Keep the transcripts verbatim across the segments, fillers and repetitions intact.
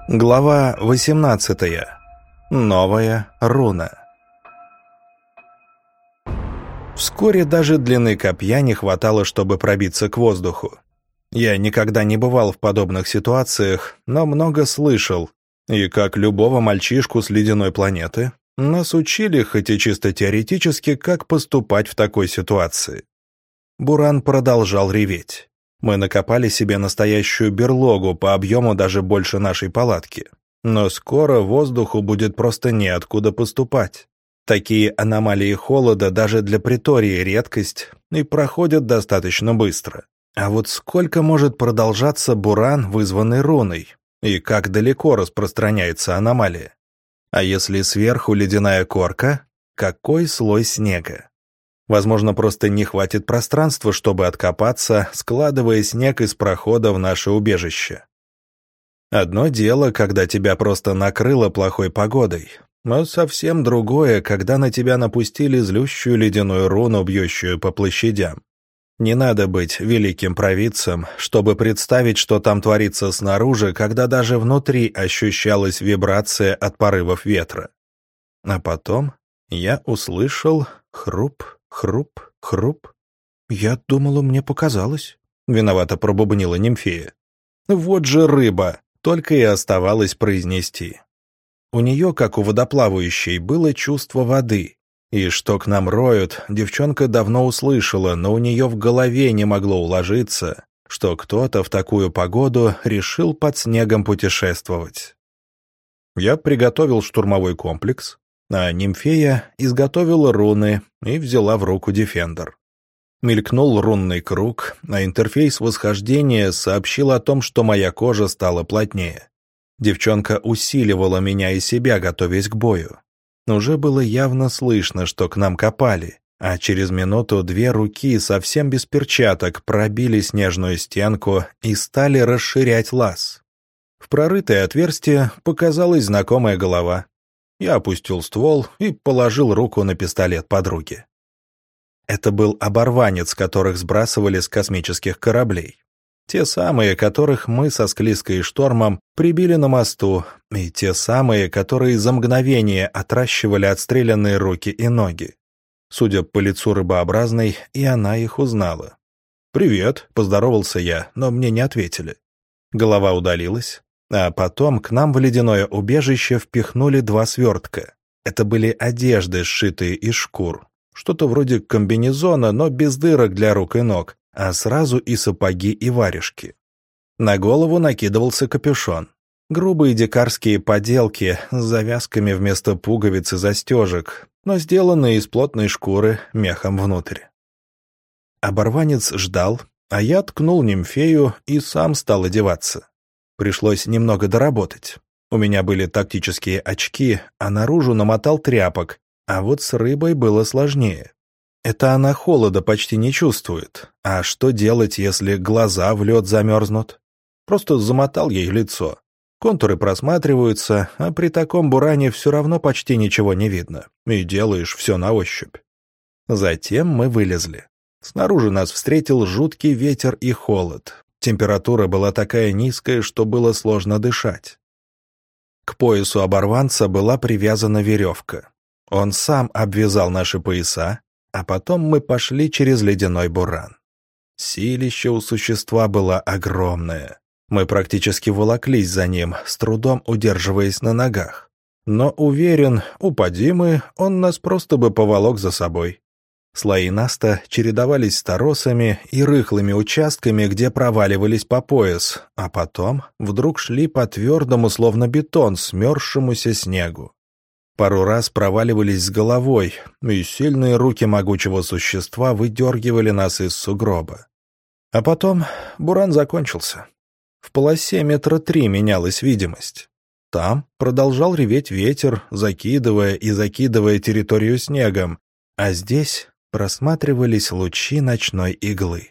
Глава восемнадцатая. Новая руна. Вскоре даже длины копья не хватало, чтобы пробиться к воздуху. Я никогда не бывал в подобных ситуациях, но много слышал, и как любого мальчишку с ледяной планеты, нас учили, хоть и чисто теоретически, как поступать в такой ситуации. Буран продолжал реветь. Мы накопали себе настоящую берлогу по объему даже больше нашей палатки. Но скоро воздуху будет просто неоткуда поступать. Такие аномалии холода даже для притории редкость и проходят достаточно быстро. А вот сколько может продолжаться буран, вызванный руной? И как далеко распространяется аномалия? А если сверху ледяная корка, какой слой снега? Возможно, просто не хватит пространства, чтобы откопаться, складывая снег из прохода в наше убежище. Одно дело, когда тебя просто накрыло плохой погодой, но совсем другое, когда на тебя напустили злющую ледяную руну, бьющую по площадям. Не надо быть великим провидцем, чтобы представить, что там творится снаружи, когда даже внутри ощущалась вибрация от порывов ветра. А потом я услышал хруп, хруп, хруп. «Я думала, мне показалось», — виновато пробубнила нимфея. «Вот же рыба!» — только и оставалось произнести. У нее, как у водоплавающей, было чувство воды. И что к нам роют, девчонка давно услышала, но у нее в голове не могло уложиться, что кто-то в такую погоду решил под снегом путешествовать. Я приготовил штурмовой комплекс, а нимфея изготовила руны и взяла в руку Дефендер. Мелькнул рунный круг, а интерфейс восхождения сообщил о том, что моя кожа стала плотнее. Девчонка усиливала меня и себя, готовясь к бою. Уже было явно слышно, что к нам копали, а через минуту две руки совсем без перчаток пробили снежную стенку и стали расширять лаз. В прорытое отверстие показалась знакомая голова. Я опустил ствол и положил руку на пистолет подруги. Это был оборванец, которых сбрасывали с космических кораблей. Те самые, которых мы со Склизкой и Штормом прибили на мосту, и те самые, которые за мгновение отращивали отстрелянные руки и ноги. Судя по лицу рыбообразной, и она их узнала. «Привет», — поздоровался я, но мне не ответили. Голова удалилась. А потом к нам в ледяное убежище впихнули два свертка. Это были одежды, сшитые из шкур. Что-то вроде комбинезона, но без дырок для рук и ног, а сразу и сапоги, и варежки. На голову накидывался капюшон. Грубые дикарские поделки с завязками вместо пуговиц и застежек, но сделанные из плотной шкуры мехом внутрь. Оборванец ждал, а я ткнул нимфею и сам стал одеваться. Пришлось немного доработать. У меня были тактические очки, а наружу намотал тряпок, а вот с рыбой было сложнее. Это она холода почти не чувствует. А что делать, если глаза в лед замерзнут? Просто замотал ей лицо. Контуры просматриваются, а при таком буране все равно почти ничего не видно. И делаешь все на ощупь. Затем мы вылезли. Снаружи нас встретил жуткий ветер и холод. Температура была такая низкая, что было сложно дышать. К поясу оборванца была привязана веревка. Он сам обвязал наши пояса, а потом мы пошли через ледяной буран. Силище у существа было огромное. Мы практически волоклись за ним, с трудом удерживаясь на ногах. Но, уверен, упади мы, он нас просто бы поволок за собой. Слои наста чередовались с торосами и рыхлыми участками, где проваливались по пояс, а потом вдруг шли по твердому, словно бетон, смерзшемуся снегу. Пару раз проваливались с головой, и сильные руки могучего существа выдергивали нас из сугроба. А потом буран закончился. В полосе метра три менялась видимость. Там продолжал реветь ветер, закидывая и закидывая территорию снегом, а здесь просматривались лучи ночной иглы.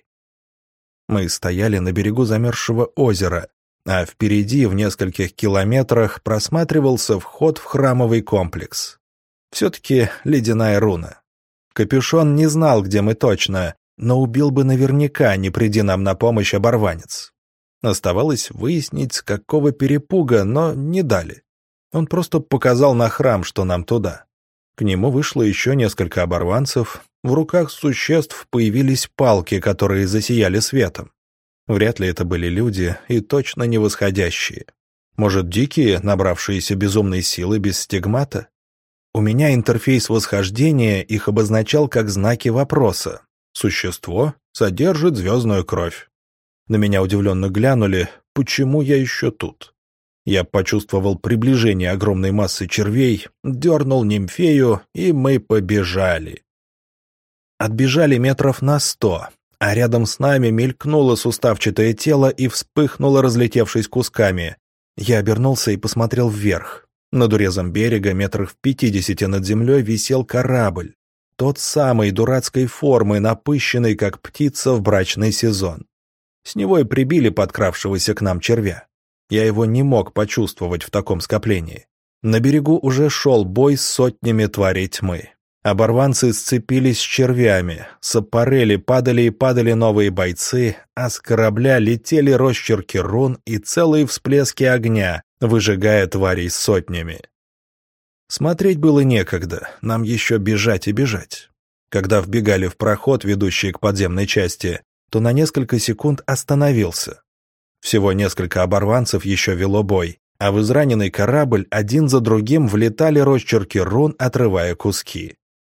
Мы стояли на берегу замерзшего озера, а впереди в нескольких километрах просматривался вход в храмовый комплекс. Все-таки ледяная руна. Капюшон не знал, где мы точно, но убил бы наверняка, не приди нам на помощь оборванец. Оставалось выяснить, с какого перепуга, но не дали. Он просто показал на храм, что нам туда. К нему вышло еще несколько оборванцев. В руках существ появились палки, которые засияли светом. Вряд ли это были люди, и точно не восходящие. Может, дикие, набравшиеся безумной силы без стигмата? У меня интерфейс восхождения их обозначал как знаки вопроса. Существо содержит звездную кровь. На меня удивленно глянули, почему я еще тут. Я почувствовал приближение огромной массы червей, дернул нимфею, и мы побежали. Отбежали метров на сто, а рядом с нами мелькнуло суставчатое тело и вспыхнуло, разлетевшись кусками. Я обернулся и посмотрел вверх. Над урезом берега, метрах в пятидесяти над землей, висел корабль. Тот самый дурацкой формы, напыщенный, как птица в брачный сезон. С него и прибили подкравшегося к нам червя. Я его не мог почувствовать в таком скоплении. На берегу уже шел бой с сотнями тварей тьмы. Оборванцы сцепились с червями, с аппарели падали и падали новые бойцы, а с корабля летели росчерки рун и целые всплески огня, выжигая тварей сотнями. Смотреть было некогда, нам еще бежать и бежать. Когда вбегали в проход, ведущий к подземной части, то на несколько секунд остановился. Всего несколько оборванцев еще вело бой, а в израненный корабль один за другим влетали росчерки рун, отрывая куски.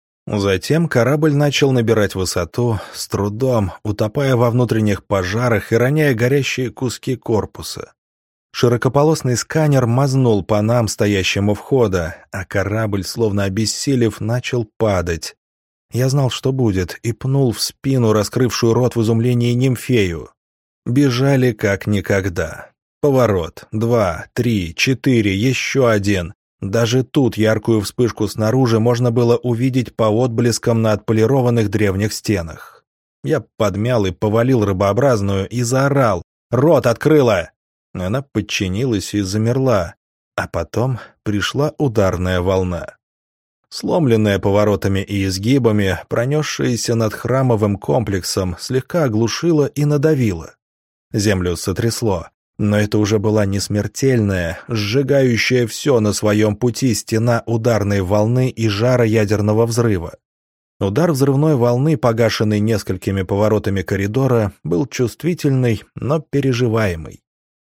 Затем корабль начал набирать высоту, с трудом, утопая во внутренних пожарах и роняя горящие куски корпуса. Широкополосный сканер мазнул по нам, стоящим у входа, а корабль, словно обессилев, начал падать. Я знал, что будет, и пнул в спину раскрывшую рот в изумлении нимфею. Бежали как никогда. Поворот, два, три, четыре, еще один. Даже тут яркую вспышку снаружи можно было увидеть по отблескам на отполированных древних стенах. Я подмял и повалил рыбообразную и заорал: «Рот открыла!» Она подчинилась и замерла, а потом пришла ударная волна. Сломленная поворотами и изгибами, пронесшаяся над храмовым комплексом, слегка оглушила и надавила. Землю сотрясло, но это уже была не смертельная, сжигающая все на своем пути стена ударной волны и жара ядерного взрыва. Удар взрывной волны, погашенный несколькими поворотами коридора, был чувствительный, но переживаемый.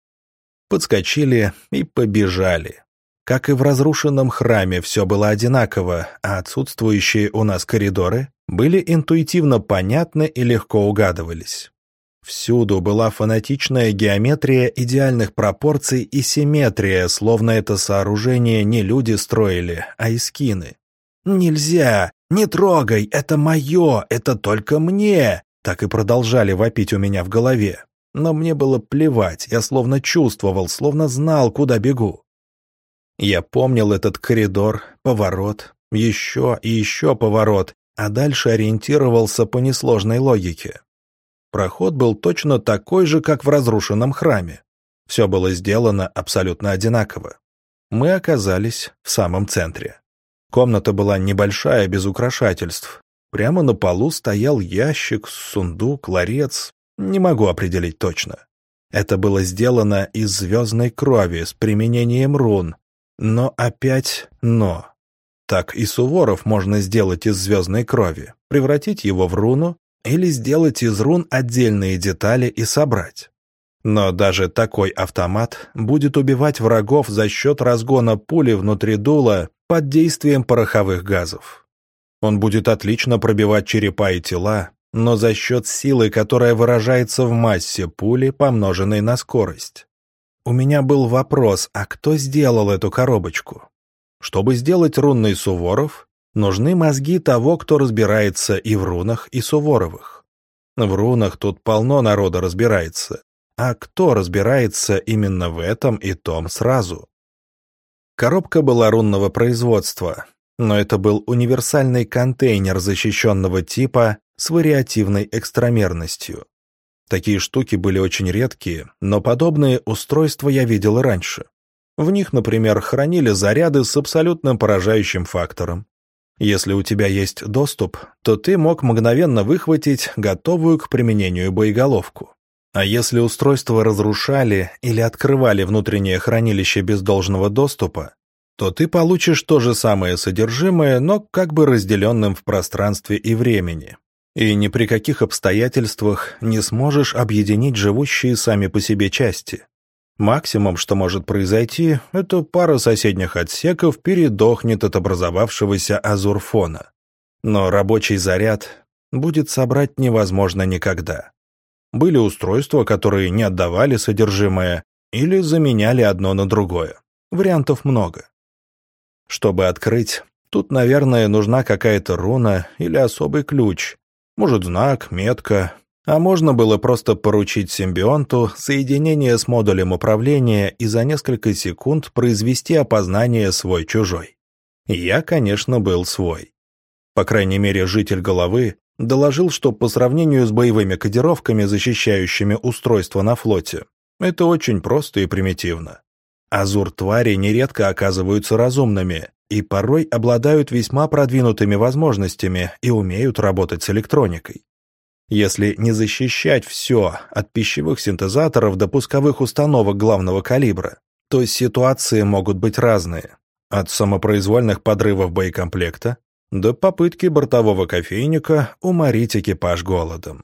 Подскочили и побежали. Как и в разрушенном храме, все было одинаково, а отсутствующие у нас коридоры были интуитивно понятны и легко угадывались. Всюду была фанатичная геометрия идеальных пропорций и симметрия, словно это сооружение не люди строили, а эскины. «Нельзя! Не трогай! Это мое! Это только мне!» Так и продолжали вопить у меня в голове. Но мне было плевать, я словно чувствовал, словно знал, куда бегу. Я помнил этот коридор, поворот, еще и еще поворот, а дальше ориентировался по несложной логике. Проход был точно такой же, как в разрушенном храме. Все было сделано абсолютно одинаково. Мы оказались в самом центре. Комната была небольшая, без украшательств. Прямо на полу стоял ящик, сундук, ларец. Не могу определить точно. Это было сделано из звездной крови с применением рун. Но опять «но». Так и Суворов можно сделать из звездной крови, превратить его в руну или сделать из рун отдельные детали и собрать. Но даже такой автомат будет убивать врагов за счет разгона пули внутри дула под действием пороховых газов. Он будет отлично пробивать черепа и тела, но за счет силы, которая выражается в массе пули, помноженной на скорость. У меня был вопрос, а кто сделал эту коробочку? Чтобы сделать рунный Суворов, нужны мозги того, кто разбирается и в рунах, и Суворовых. В рунах тут полно народа разбирается. А кто разбирается именно в этом и том сразу? Коробка была рунного производства, но это был универсальный контейнер защищенного типа с вариативной экстрамерностью. Такие штуки были очень редкие, но подобные устройства я видел и раньше. В них, например, хранили заряды с абсолютно поражающим фактором. Если у тебя есть доступ, то ты мог мгновенно выхватить готовую к применению боеголовку. А если устройство разрушали или открывали внутреннее хранилище без должного доступа, то ты получишь то же самое содержимое, но как бы разделенным в пространстве и времени. И ни при каких обстоятельствах не сможешь объединить живущие сами по себе части. Максимум, что может произойти, это пара соседних отсеков передохнет от образовавшегося азурфона. Но рабочий заряд будет собрать невозможно никогда. Были устройства, которые не отдавали содержимое или заменяли одно на другое. Вариантов много. Чтобы открыть, тут, наверное, нужна какая-то руна или особый ключ, может, знак, метка, а можно было просто поручить симбионту соединение с модулем управления и за несколько секунд произвести опознание свой-чужой. Я, конечно, был свой. По крайней мере, житель головы доложил, что по сравнению с боевыми кодировками, защищающими устройство на флоте, это очень просто и примитивно. Азур-твари нередко оказываются разумными и порой обладают весьма продвинутыми возможностями и умеют работать с электроникой. Если не защищать все от пищевых синтезаторов до пусковых установок главного калибра, то ситуации могут быть разные. От самопроизвольных подрывов боекомплекта до попытки бортового кофейника уморить экипаж голодом.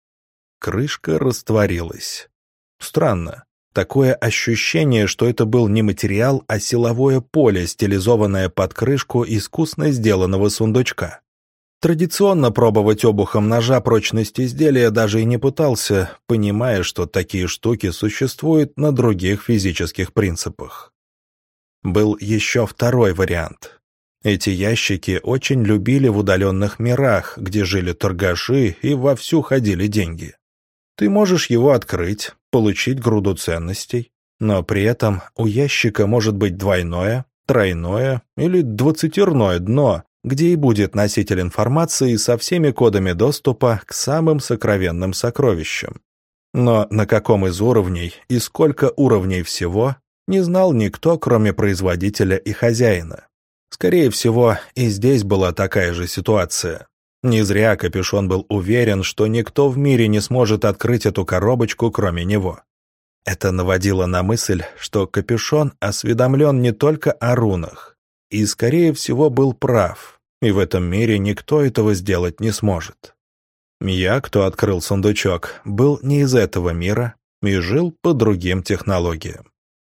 Крышка растворилась. Странно. Такое ощущение, что это был не материал, а силовое поле, стилизованное под крышку искусно сделанного сундучка. Традиционно пробовать обухом ножа прочность изделия даже и не пытался, понимая, что такие штуки существуют на других физических принципах. Был еще второй вариант. Эти ящики очень любили в удаленных мирах, где жили торгаши и вовсю ходили деньги. Ты можешь его открыть, получить груду ценностей, но при этом у ящика может быть двойное, тройное или двадцатерное дно, где и будет носитель информации со всеми кодами доступа к самым сокровенным сокровищам. Но на каком из уровней и сколько уровней всего, не знал никто, кроме производителя и хозяина. Скорее всего, и здесь была такая же ситуация. Не зря Капюшон был уверен, что никто в мире не сможет открыть эту коробочку, кроме него. Это наводило на мысль, что Капюшон осведомлен не только о рунах, и, скорее всего, был прав, и в этом мире никто этого сделать не сможет. Я, кто открыл сундучок, был не из этого мира и жил по другим технологиям.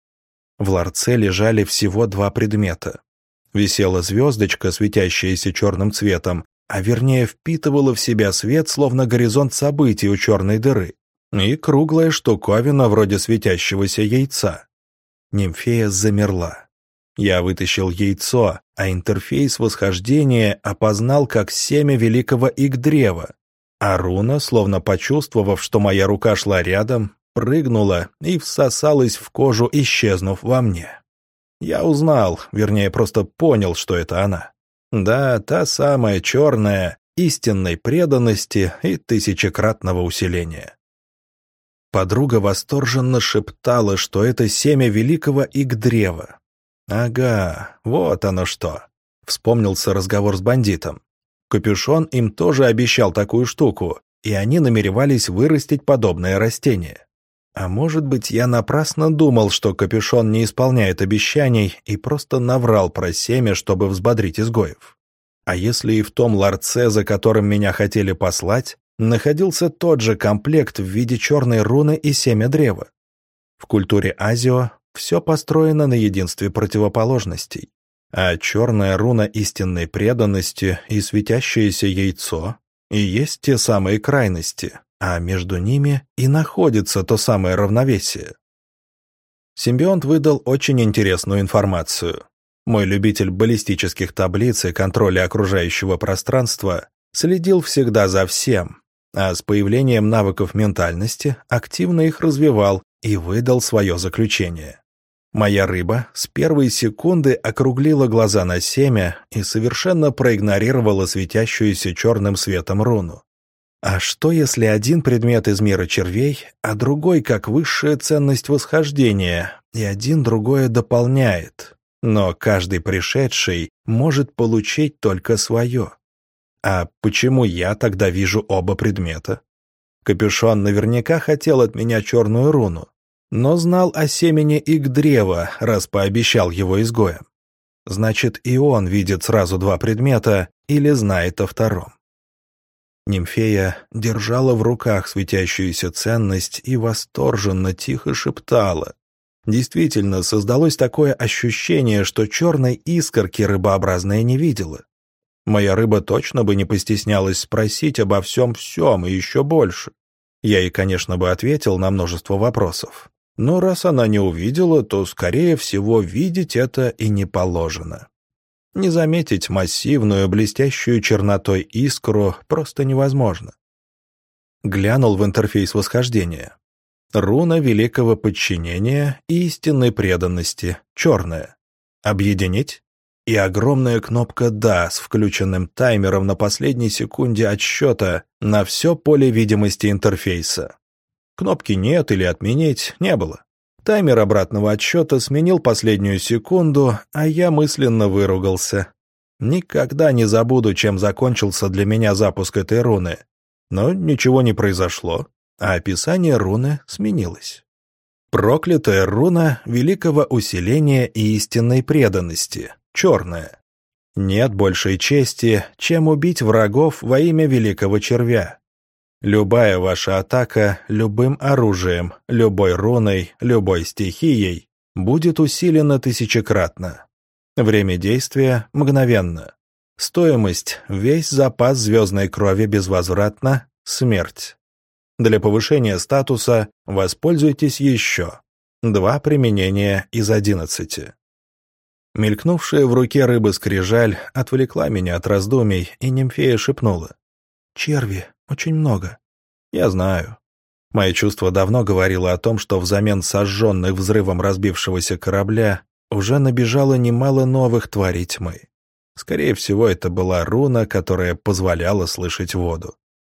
В ларце лежали всего два предмета. Висела звездочка, светящаяся черным цветом, а вернее впитывала в себя свет, словно горизонт событий у черной дыры, и круглая штуковина вроде светящегося яйца. Нимфея замерла. Я вытащил яйцо, а интерфейс восхождения опознал как семя великого Игдрева, а руна, словно почувствовав, что моя рука шла рядом, прыгнула и всосалась в кожу, исчезнув во мне. Я узнал, вернее, просто понял, что это она. Да, та самая черная, истинной преданности и тысячекратного усиления. Подруга восторженно шептала, что это семя великого Игдрева. Ага, вот оно что. Вспомнился разговор с бандитом. Капюшон им тоже обещал такую штуку, и они намеревались вырастить подобное растение. А может быть, я напрасно думал, что Капюшон не исполняет обещаний и просто наврал про семя, чтобы взбодрить изгоев. А если и в том ларце, за которым меня хотели послать, находился тот же комплект в виде черной руны и семя древа? В культуре Азио все построено на единстве противоположностей, а черная руна истинной преданности и светящееся яйцо и есть те самые крайности, а между ними и находится то самое равновесие. Симбионт выдал очень интересную информацию. Мой любитель баллистических таблиц и контроля окружающего пространства следил всегда за всем, а с появлением навыков ментальности активно их развивал и выдал свое заключение. Моя рыба с первой секунды округлила глаза на семя и совершенно проигнорировала светящуюся черным светом руну. А что, если один предмет из мира червей, а другой как высшая ценность восхождения, и один другое дополняет, но каждый пришедший может получить только свое? А почему я тогда вижу оба предмета? Капюшон наверняка хотел от меня черную руну, но знал о семени Игдрева, раз пообещал его изгоем. Значит, и он видит сразу два предмета или знает о втором. Нимфея держала в руках светящуюся ценность и восторженно тихо шептала. Действительно, создалось такое ощущение, что черной искорки рыбообразная не видела. Моя рыба точно бы не постеснялась спросить обо всем-всем и еще больше. Я ей, конечно, бы ответил на множество вопросов. Но раз она не увидела, то, скорее всего, видеть это и не положено. Не заметить массивную, блестящую чернотой искру просто невозможно. Глянул в интерфейс восхождения. Руна великого подчинения и истинной преданности, черная. Объединить? И огромная кнопка «Да» с включенным таймером на последней секунде отсчета на все поле видимости интерфейса. Кнопки «Нет» или «Отменить» не было. Таймер обратного отсчета сменил последнюю секунду, а я мысленно выругался. Никогда не забуду, чем закончился для меня запуск этой руны. Но ничего не произошло, а описание руны сменилось. Проклятая руна великого усиления и истинной преданности, черная. Нет большей чести, чем убить врагов во имя великого червя. Любая ваша атака любым оружием, любой руной, любой стихией будет усилена тысячекратно. Время действия мгновенно. Стоимость – весь запас звездной крови безвозвратно, смерть. Для повышения статуса воспользуйтесь еще. Два применения из одиннадцати. Мелькнувшая в руке рыбы скрижаль отвлекла меня от раздумий, и нимфея шепнула. «Черви, очень много». «Я знаю». Мое чувство давно говорило о том, что взамен сожженных взрывом разбившегося корабля уже набежало немало новых тварей тьмы. Скорее всего, это была руна, которая позволяла слышать воду.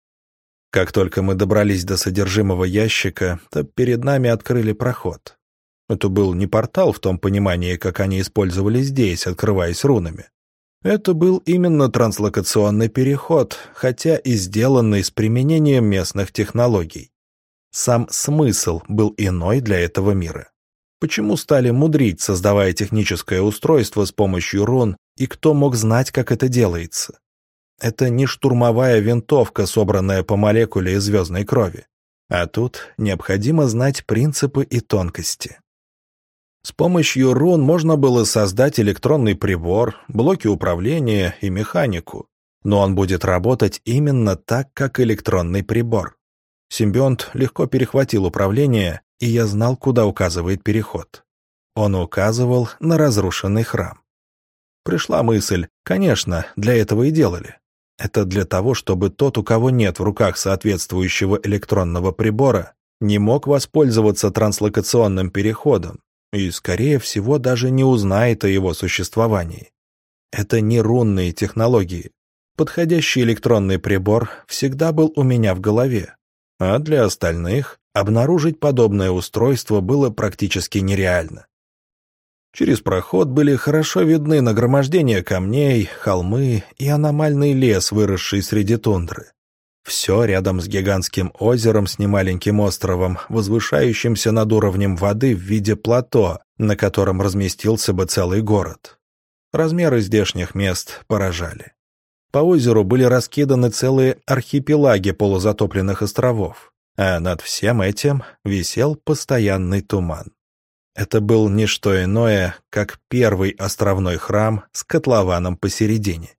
Как только мы добрались до содержимого ящика, то перед нами открыли проход. Это был не портал в том понимании, как они использовали здесь, открываясь рунами. Это был именно транслокационный переход, хотя и сделанный с применением местных технологий. Сам смысл был иной для этого мира. Почему стали мудрить, создавая техническое устройство с помощью рун, и кто мог знать, как это делается? Это не штурмовая винтовка, собранная по молекуле из звездной крови. А тут необходимо знать принципы и тонкости. С помощью рун можно было создать электронный прибор, блоки управления и механику, но он будет работать именно так, как электронный прибор. Симбионт легко перехватил управление, и я знал, куда указывает переход. Он указывал на разрушенный храм. Пришла мысль, конечно, для этого и делали. Это для того, чтобы тот, у кого нет в руках соответствующего электронного прибора, не мог воспользоваться транслокационным переходом и, скорее всего, даже не узнает о его существовании. Это не рунные технологии. Подходящий электронный прибор всегда был у меня в голове, а для остальных обнаружить подобное устройство было практически нереально. Через проход были хорошо видны нагромождение камней, холмы и аномальный лес, выросший среди тундры. Все рядом с гигантским озером с немаленьким островом, возвышающимся над уровнем воды в виде плато, на котором разместился бы целый город. Размеры здешних мест поражали. По озеру были раскиданы целые архипелаги полузатопленных островов, а над всем этим висел постоянный туман. Это был не что иное, как первый островной храм с котлованом посередине.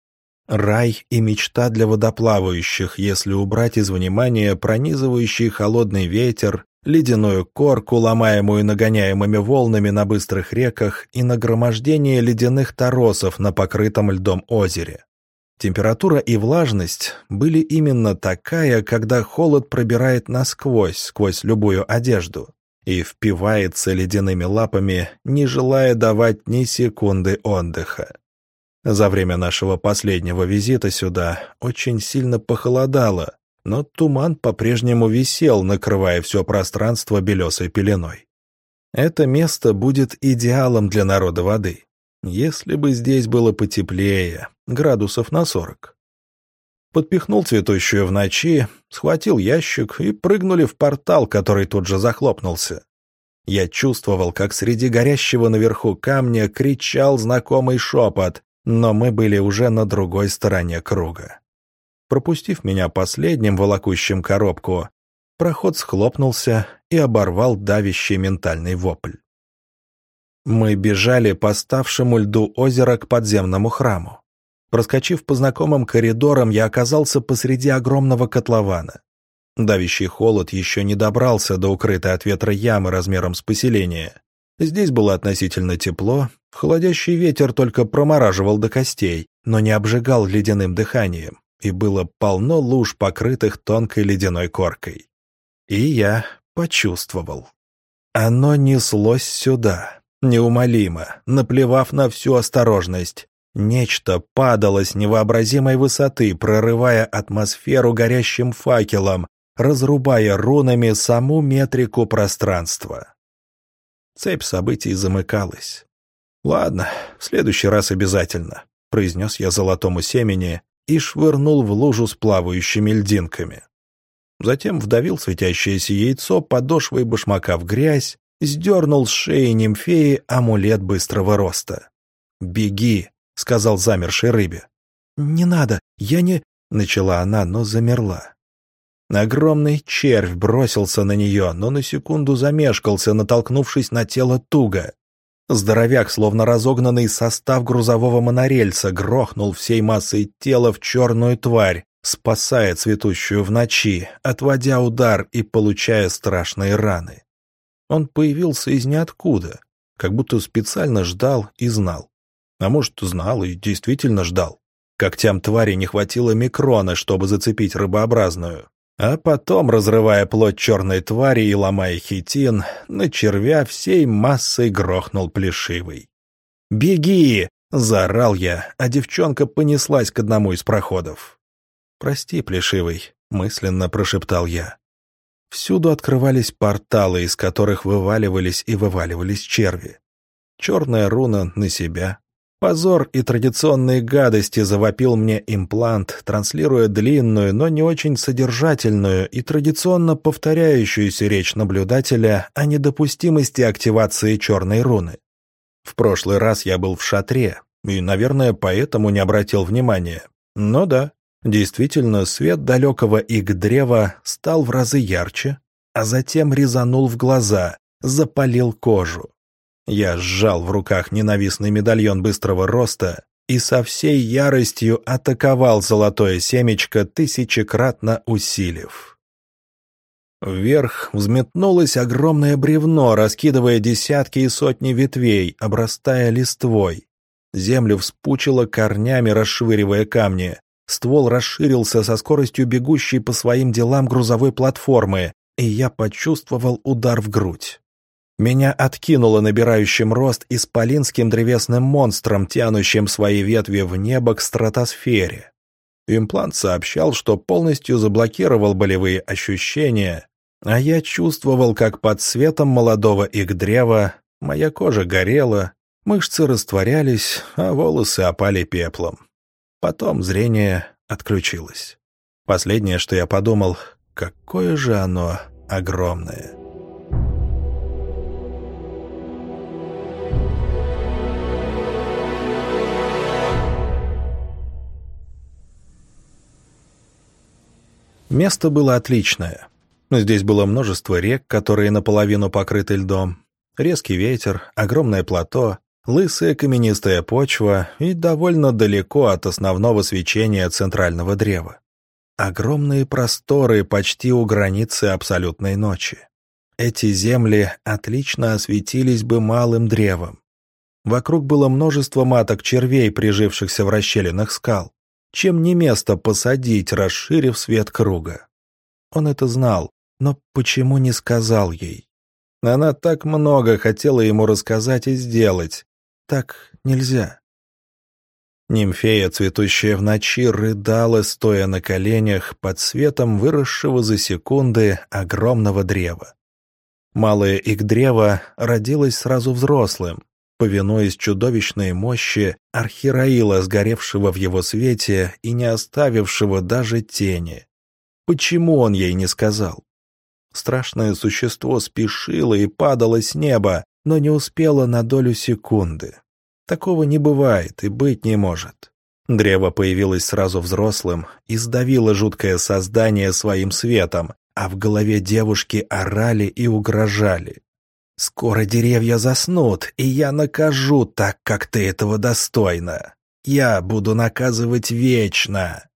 Рай и мечта для водоплавающих, если убрать из внимания пронизывающий холодный ветер, ледяную корку, ломаемую нагоняемыми волнами на быстрых реках, и нагромождение ледяных торосов на покрытом льдом озере. Температура и влажность были именно такая, когда холод пробирает насквозь, сквозь любую одежду, и впивается ледяными лапами, не желая давать ни секунды отдыха. За время нашего последнего визита сюда очень сильно похолодало, но туман по-прежнему висел, накрывая все пространство белесой пеленой. Это место будет идеалом для народа воды, если бы здесь было потеплее, градусов на сорок. Подпихнул цветущую в ночи, схватил ящик и прыгнули в портал, который тут же захлопнулся. Я чувствовал, как среди горящего наверху камня кричал знакомый шепот, но мы были уже на другой стороне круга. Пропустив меня последним, волокущим коробку, проход схлопнулся и оборвал давящий ментальный вопль. Мы бежали по ставшему льду озера к подземному храму. Проскочив по знакомым коридорам, я оказался посреди огромного котлована. Давящий холод еще не добрался до укрытой от ветра ямы размером с поселение. Здесь было относительно тепло, холодящий ветер только промораживал до костей, но не обжигал ледяным дыханием, и было полно луж, покрытых тонкой ледяной коркой. И я почувствовал. Оно неслось сюда, неумолимо, наплевав на всю осторожность. Нечто падало с невообразимой высоты, прорывая атмосферу горящим факелом, разрубая рунами саму метрику пространства. Цепь событий замыкалась. «Ладно, в следующий раз обязательно», — произнес я золотому семени и швырнул в лужу с плавающими льдинками. Затем вдавил светящееся яйцо подошвой башмака в грязь, сдернул с шеи нимфеи амулет быстрого роста. «Беги», — сказал замершей рыбе. «Не надо, я не...» — начала она, но замерла. Огромный червь бросился на нее, но на секунду замешкался, натолкнувшись на тело туго. Здоровяк, словно разогнанный состав грузового монорельса, грохнул всей массой тела в черную тварь, спасая цветущую в ночи, отводя удар и получая страшные раны. Он появился из ниоткуда, как будто специально ждал и знал. А может, знал и действительно ждал. Когтям твари не хватило микрона, чтобы зацепить рыбообразную. А потом, разрывая плоть черной твари и ломая хитин, на червя всей массой грохнул плешивый. «Беги!» — заорал я, а девчонка понеслась к одному из проходов. «Прости, плешивый», — мысленно прошептал я. Всюду открывались порталы, из которых вываливались и вываливались черви. Черная руна на себя. Позор и традиционные гадости завопил мне имплант, транслируя длинную, но не очень содержательную и традиционно повторяющуюся речь наблюдателя о недопустимости активации черной руны. В прошлый раз я был в шатре, и, наверное, поэтому не обратил внимания. Но да, действительно, свет далекого иг-древа стал в разы ярче, а затем резанул в глаза, запалил кожу. Я сжал в руках ненавистный медальон быстрого роста и со всей яростью атаковал золотое семечко, тысячекратно усилив. Вверх взметнулось огромное бревно, раскидывая десятки и сотни ветвей, обрастая листвой. Землю вспучило корнями, расшвыривая камни. Ствол расширился со скоростью бегущей по своим делам грузовой платформы, и я почувствовал удар в грудь. Меня откинуло набирающим рост исполинским древесным монстром, тянущим свои ветви в небо к стратосфере. Имплант сообщал, что полностью заблокировал болевые ощущения, а я чувствовал, как под светом молодого иг-древа моя кожа горела, мышцы растворялись, а волосы опали пеплом. Потом зрение отключилось. Последнее, что я подумал, какое же оно огромное. Место было отличное. Здесь было множество рек, которые наполовину покрыты льдом, резкий ветер, огромное плато, лысая каменистая почва и довольно далеко от основного свечения центрального древа. Огромные просторы почти у границы абсолютной ночи. Эти земли отлично осветились бы малым древом. Вокруг было множество маток червей, прижившихся в расщелинах скал. Чем не место посадить, расширив свет круга. Он это знал, но почему не сказал ей? Она так много хотела ему рассказать и сделать. Так нельзя. Нимфея, цветущая в ночи, рыдала, стоя на коленях под светом выросшего за секунды огромного древа. Малое иг-древо родилось сразу взрослым. повинуясь чудовищной мощи Архираила, сгоревшего в его свете и не оставившего даже тени. Почему он ей не сказал? Страшное существо спешило и падало с неба, но не успело на долю секунды. Такого не бывает и быть не может. Древо появилось сразу взрослым и сдавило жуткое создание своим светом, а в голове девушки орали и угрожали. «Скоро деревья заснут, и я накажу так, как ты этого достойна. Я буду наказывать вечно».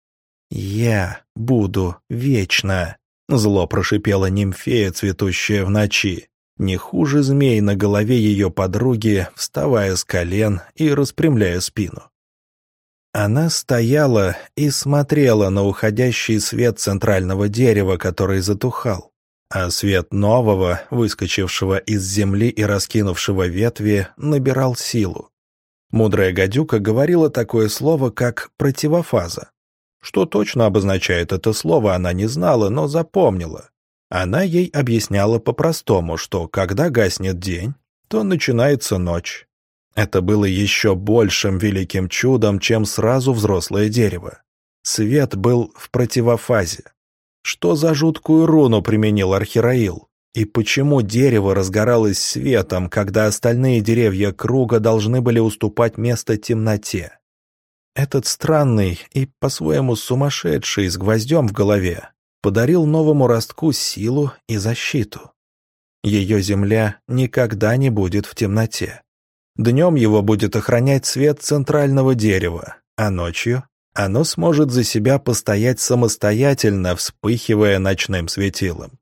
«Я буду вечно», — зло прошипела нимфея, цветущая в ночи, не хуже змей на голове ее подруги, вставая с колен и распрямляя спину. Она стояла и смотрела на уходящий свет центрального дерева, который затухал, а свет нового, выскочившего из земли и раскинувшего ветви, набирал силу. Мудрая гадюка говорила такое слово, как «противофаза». Что точно обозначает это слово, она не знала, но запомнила. Она ей объясняла по-простому, что когда гаснет день, то начинается ночь. Это было еще большим великим чудом, чем сразу взрослое дерево. Свет был в противофазе. Что за жуткую руну применил Архираил? И почему дерево разгоралось светом, когда остальные деревья круга должны были уступать место темноте? Этот странный и по-своему сумасшедший с гвоздем в голове подарил новому ростку силу и защиту. Ее земля никогда не будет в темноте. Днем его будет охранять свет центрального дерева, а ночью оно сможет за себя постоять самостоятельно, вспыхивая ночным светилом.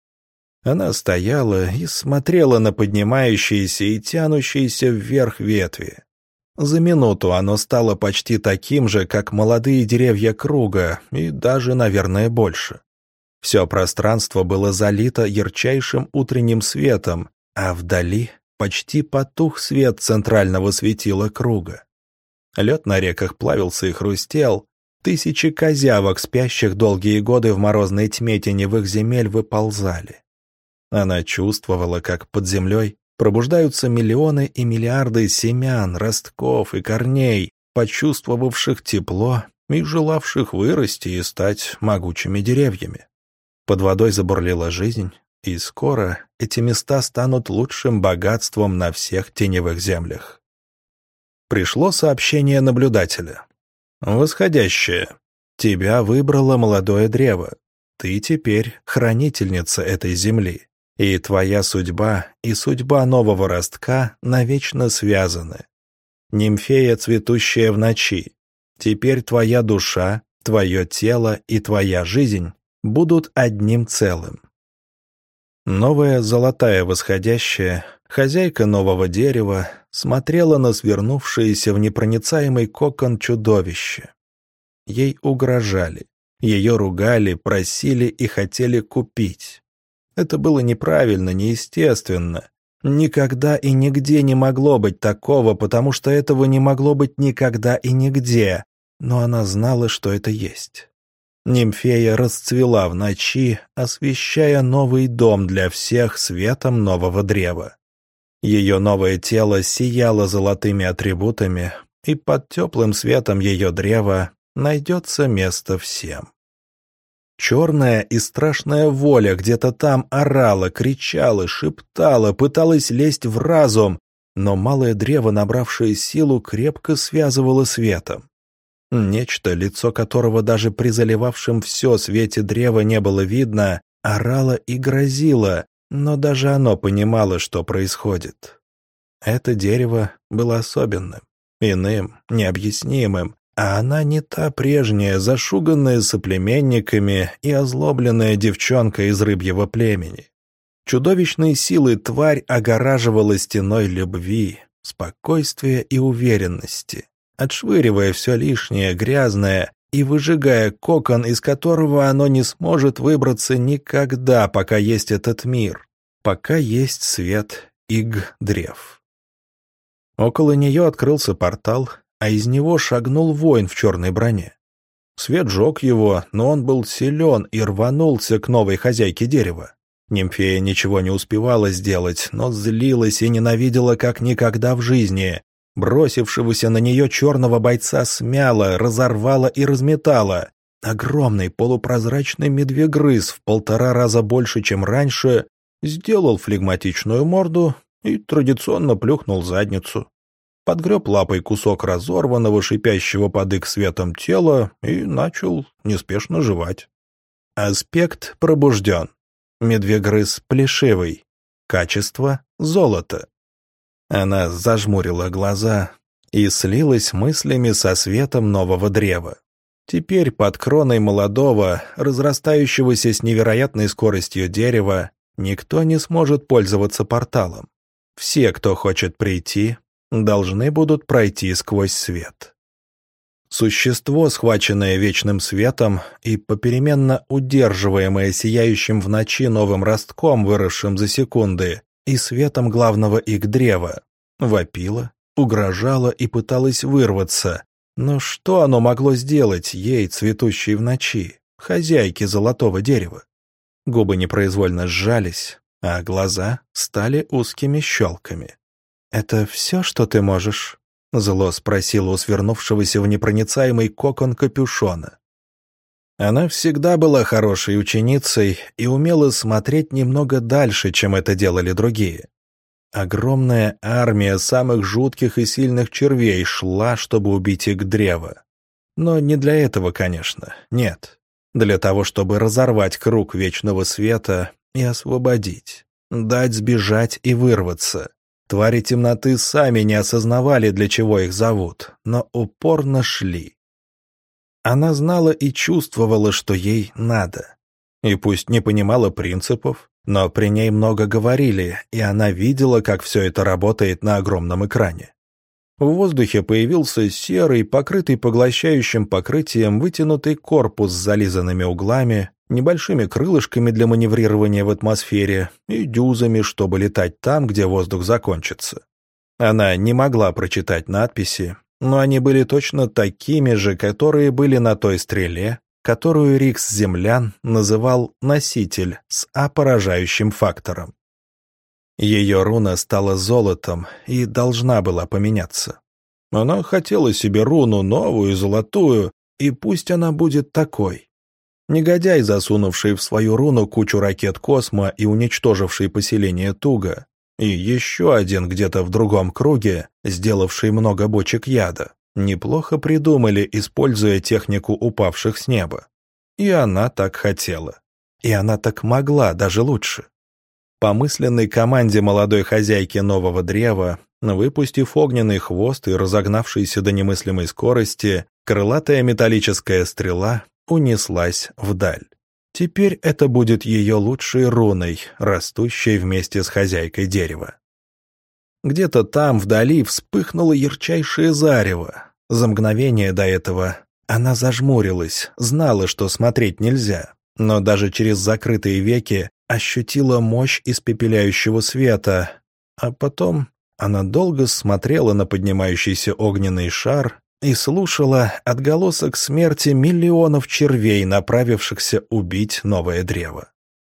Она стояла и смотрела на поднимающиеся и тянущиеся вверх ветви. За минуту оно стало почти таким же, как молодые деревья круга, и даже, наверное, больше. Все пространство было залито ярчайшим утренним светом, а вдали почти потух свет центрального светила круга. Лед на реках плавился и хрустел, тысячи козявок, спящих долгие годы в морозной тьме теневых земель, выползали. Она чувствовала, как под землей пробуждаются миллионы и миллиарды семян, ростков и корней, почувствовавших тепло и желавших вырасти и стать могучими деревьями. Под водой забурлила жизнь, и скоро эти места станут лучшим богатством на всех теневых землях. Пришло сообщение наблюдателя. «Восходящее. Тебя выбрало молодое древо. Ты теперь хранительница этой земли. И твоя судьба и судьба нового ростка навечно связаны. Нимфея, цветущая в ночи. Теперь твоя душа, твое тело и твоя жизнь будут одним целым». Новая золотая восходящая, хозяйка нового дерева, смотрела на свернувшееся в непроницаемый кокон чудовище. Ей угрожали, ее ругали, просили и хотели купить. Это было неправильно, неестественно. Никогда и нигде не могло быть такого, потому что этого не могло быть никогда и нигде, но она знала, что это есть. Нимфея расцвела в ночи, освещая новый дом для всех светом нового древа. Ее новое тело сияло золотыми атрибутами, и под теплым светом ее древа найдется место всем. Черная и страшная воля где-то там орала, кричала, шептала, пыталась лезть в разум, но малое древо, набравшее силу, крепко связывало светом. Нечто, лицо которого даже при заливавшем все свете древа не было видно, орало и грозило, но даже оно понимало, что происходит. Это дерево было особенным, иным, необъяснимым, а она не та прежняя, зашуганная соплеменниками и озлобленная девчонка из рыбьего племени. Чудовищной силой тварь огораживала стеной любви, спокойствия и уверенности, отшвыривая все лишнее, грязное и выжигая кокон, из которого оно не сможет выбраться никогда, пока есть этот мир, пока есть свет иг-древ. Около нее открылся портал, а из него шагнул воин в черной броне. Свет жег его, но он был силен и рванулся к новой хозяйке дерева. Нимфея ничего не успевала сделать, но злилась и ненавидела как никогда в жизни. Бросившегося на нее черного бойца смяла, разорвала и разметала. Огромный полупрозрачный медвегрыз в полтора раза больше, чем раньше, сделал флегматичную морду и традиционно плюхнул задницу. Подгреб лапой кусок разорванного, шипящего под их светом тела и начал неспешно жевать. Аспект пробужден. Медвегрыз плешивый. Качество — золото. Она зажмурила глаза и слилась мыслями со светом нового древа. Теперь под кроной молодого, разрастающегося с невероятной скоростью дерева, никто не сможет пользоваться порталом. Все, кто хочет прийти, должны будут пройти сквозь свет. Существо, схваченное вечным светом и попеременно удерживаемое сияющим в ночи новым ростком, выросшим за секунды, и светом главного их древа, вопило, угрожало и пыталось вырваться. Но что оно могло сделать ей, цветущей в ночи, хозяйке золотого дерева? Губы непроизвольно сжались, а глаза стали узкими щелками. «Это все, что ты можешь?» — зло спросила у свернувшегося в непроницаемый кокон капюшона. Она всегда была хорошей ученицей и умела смотреть немного дальше, чем это делали другие. Огромная армия самых жутких и сильных червей шла, чтобы убить их древо. Но не для этого, конечно, нет. Для того, чтобы разорвать круг вечного света и освободить, дать сбежать и вырваться. Твари темноты сами не осознавали, для чего их зовут, но упорно шли. Она знала и чувствовала, что ей надо. И пусть не понимала принципов, но при ней много говорили, и она видела, как все это работает на огромном экране. В воздухе появился серый, покрытый поглощающим покрытием вытянутый корпус с зализанными углами, небольшими крылышками для маневрирования в атмосфере и дюзами, чтобы летать там, где воздух закончится. Она не могла прочитать надписи, но они были точно такими же, которые были на той стреле, которую Рикс-землян называл «носитель» с А-поражающим фактором. Ее руна стала золотом и должна была поменяться. Она хотела себе руну новую, золотую, и пусть она будет такой. Негодяй, засунувший в свою руну кучу ракет Космо и уничтоживший поселение Туга, и еще один где-то в другом круге, сделавший много бочек яда, неплохо придумали, используя технику упавших с неба. И она так хотела. И она так могла, даже лучше. По мысленной команде молодой хозяйки нового древа, выпустив огненный хвост и разогнавшийся до немыслимой скорости, крылатая металлическая стрела унеслась вдаль. Теперь это будет ее лучшей руной, растущей вместе с хозяйкой дерева. Где-то там, вдали, вспыхнуло ярчайшее зарево. За мгновение до этого она зажмурилась, знала, что смотреть нельзя, но даже через закрытые веки ощутила мощь испепеляющего света, а потом она долго смотрела на поднимающийся огненный шар и слушала отголосок смерти миллионов червей, направившихся убить новое древо.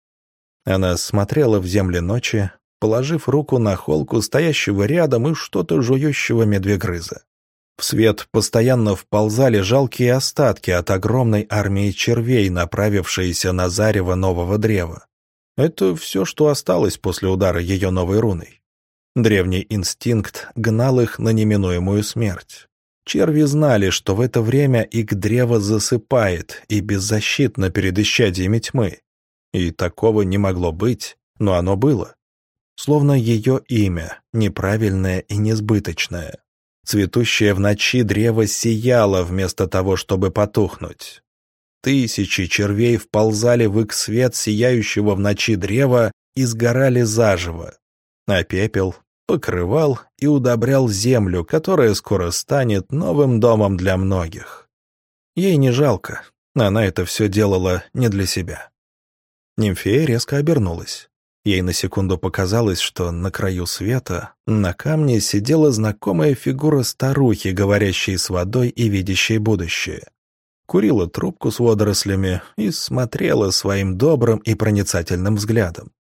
Она смотрела в землю ночи, положив руку на холку стоящего рядом и что-то жующего медвегрыза. В свет постоянно вползали жалкие остатки от огромной армии червей, направившиеся на зарево нового древа. Это все, что осталось после удара ее новой руной. Древний инстинкт гнал их на неминуемую смерть. Черви знали, что в это время их древо засыпает и беззащитно перед исчадьями тьмы. И такого не могло быть, но оно было. Словно ее имя, неправильное и несбыточное. Цветущее в ночи древо сияло вместо того, чтобы потухнуть. Тысячи червей вползали в их свет сияющего в ночи древа и сгорали заживо. А пепел покрывал и удобрял землю, которая скоро станет новым домом для многих. Ей не жалко, она это все делала не для себя. Нимфея резко обернулась. Ей на секунду показалось, что на краю света, на камне сидела знакомая фигура старухи, говорящей с водой и видящей будущее. Курила трубку с водорослями и смотрела своим добрым и проницательным взглядом.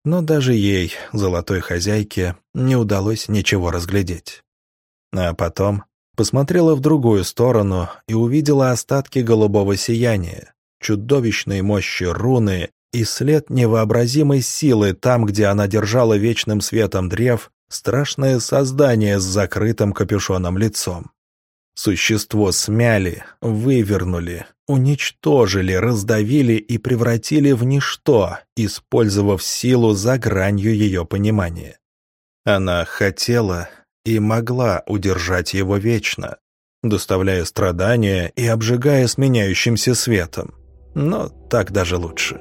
Но даже ей, золотой хозяйке, не удалось ничего разглядеть. А потом посмотрела в другую сторону и увидела остатки голубого сияния, чудовищной мощи руны и след невообразимой силы там, где она держала вечным светом древ страшное создание с закрытым капюшоном лицом. Существо смяли, вывернули, уничтожили, раздавили и превратили в ничто, использовав силу за гранью ее понимания. Она хотела и могла удержать его вечно, доставляя страдания и обжигая сменяющимся светом. Но так даже лучше.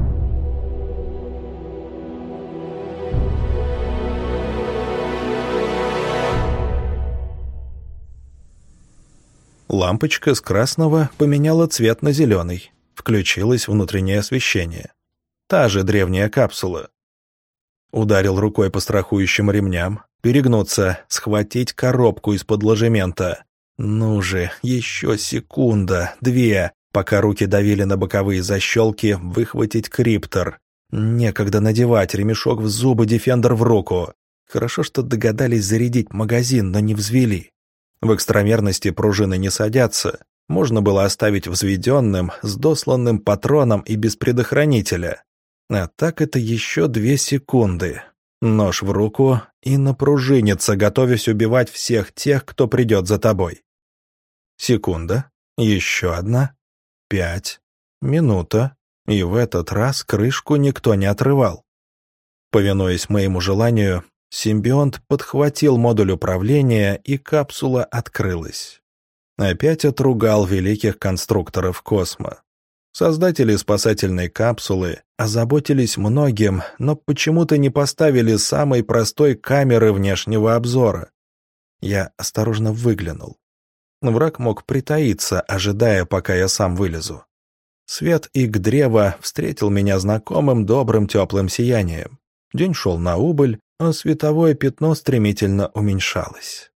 Лампочка с красного поменяла цвет на зеленый. Включилось внутреннее освещение. Та же древняя капсула. Ударил рукой по страхующим ремням, перегнуться, схватить коробку из-под ложемента. Ну же, еще секунда, две, пока руки давили на боковые защелки, выхватить криптор. Некогда надевать ремешок в зубы, дефендер в руку. Хорошо, что догадались зарядить магазин, но не взвели. В экстрамерности пружины не садятся. Можно было оставить взведенным, с досланным патроном и без предохранителя. А так это еще две секунды. Нож в руку и напружиниться, готовясь убивать всех тех, кто придет за тобой. Секунда, еще одна, пять, минута, и в этот раз крышку никто не отрывал. Повинуясь моему желанию, симбионт подхватил модуль управления, и капсула открылась. Опять отругал великих конструкторов космо. Создатели спасательной капсулы озаботились многим, но почему-то не поставили самой простой камеры внешнего обзора. Я осторожно выглянул. Враг мог притаиться, ожидая, пока я сам вылезу. Свет иг-древа встретил меня знакомым добрым теплым сиянием. День шел на убыль, а световое пятно стремительно уменьшалось.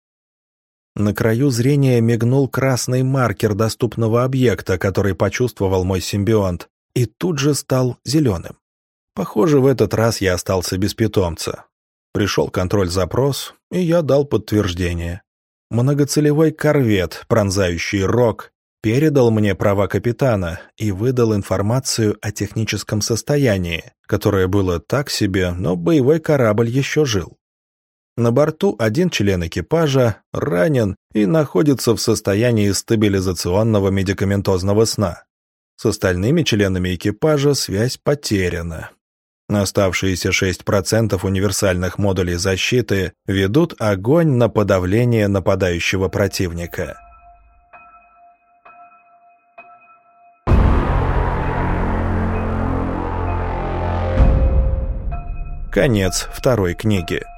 На краю зрения мигнул красный маркер доступного объекта, который почувствовал мой симбионт, и тут же стал зеленым. Похоже, в этот раз я остался без питомца. Пришел контроль-запрос, и я дал подтверждение. Многоцелевой корвет, пронзающий рог, передал мне права капитана и выдал информацию о техническом состоянии, которое было так себе, но боевой корабль еще жил. На борту один член экипажа ранен и находится в состоянии стабилизационного медикаментозного сна. С остальными членами экипажа связь потеряна. Оставшиеся шесть процентов универсальных модулей защиты ведут огонь на подавление нападающего противника. Конец второй книги.